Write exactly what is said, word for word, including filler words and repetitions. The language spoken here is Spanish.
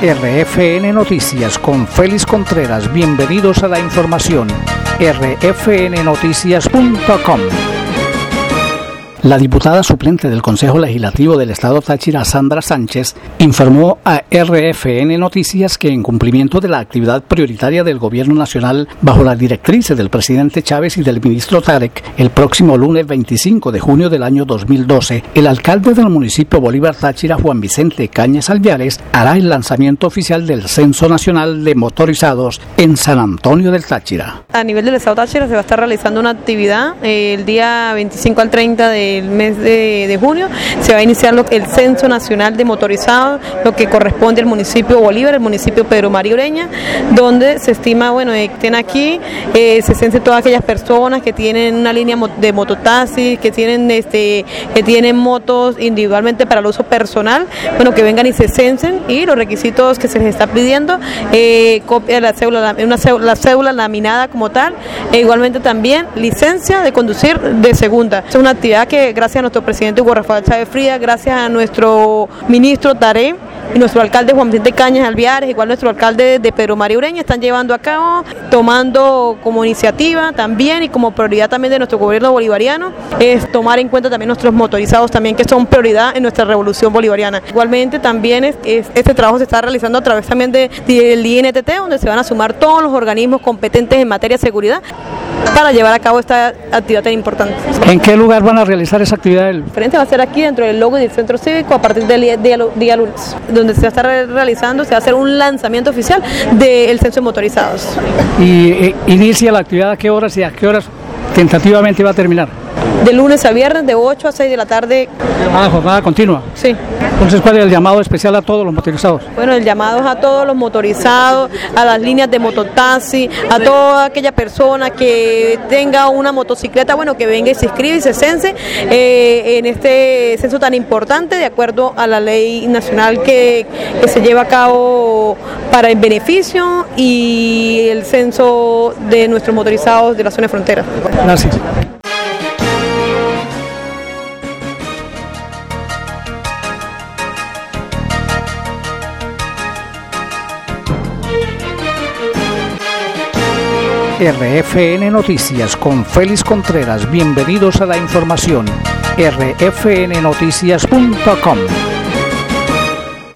R F N Noticias con Félix Contreras. Bienvenidos a la información. R F N noticias punto com. La diputada suplente del Consejo Legislativo del Estado Táchira, Sandra Sánchez, informó a R F N Noticias que en cumplimiento de la actividad prioritaria del Gobierno Nacional bajo las directrices del presidente Chávez y del ministro Tarek, el próximo lunes veinticinco de junio del año dos mil doce, el alcalde del municipio Bolívar Táchira, Juan Vicente Cañas Alviares, hará el lanzamiento oficial del Censo Nacional de Motorizados en San Antonio del Táchira. A nivel del Estado Táchira se va a estar realizando una actividad eh, el día veinticinco al treinta de el mes de, de junio. Se va a iniciar lo, el Censo Nacional de Motorizados, lo que corresponde al municipio Bolívar, el municipio Pedro María Ureña, donde se estima, bueno, eh, que estén aquí, eh, se censen todas aquellas personas que tienen una línea de mototaxis, que tienen este, que tienen motos individualmente para el uso personal, bueno, que vengan y se censen, y los requisitos que se les está pidiendo, eh, copia de la cédula, una cédula, la cédula laminada como tal, e igualmente también licencia de conducir de segunda. Es una actividad que gracias a nuestro presidente Hugo Rafael Chávez Frías, gracias a nuestro ministro Tarek y nuestro alcalde Juan Vicente Cañas Alviares, igual nuestro alcalde de Pedro María Ureña, están llevando a cabo, tomando como iniciativa también y como prioridad también de nuestro gobierno bolivariano, es tomar en cuenta también nuestros motorizados también, que son prioridad en nuestra revolución bolivariana. Igualmente también es, es, este trabajo se está realizando a través también de, del I N T T, donde se van a sumar todos los organismos competentes en materia de seguridad para llevar a cabo esta actividad tan importante. ¿En qué lugar van a realizar esa actividad? El frente va a ser aquí dentro del logo del centro cívico a partir del día, día, día lunes, donde se va a estar realizando, se va a hacer un lanzamiento oficial del censo de motorizados. ¿Y eh, inicia la actividad a qué horas y a qué horas tentativamente va a terminar? De lunes a viernes, de ocho a seis de la tarde. Ah, jornada continua. Sí. Entonces, ¿cuál es el llamado especial a todos los motorizados? Bueno, el llamado es a todos los motorizados, a las líneas de mototaxi, a toda aquella persona que tenga una motocicleta, bueno, que venga y se inscribe y se cense eh, en este censo tan importante, de acuerdo a la ley nacional que, que se lleva a cabo para el beneficio y el censo de nuestros motorizados de la zona de frontera. Gracias. R F N Noticias con Félix Contreras. Bienvenidos a la información. R F N noticias punto com.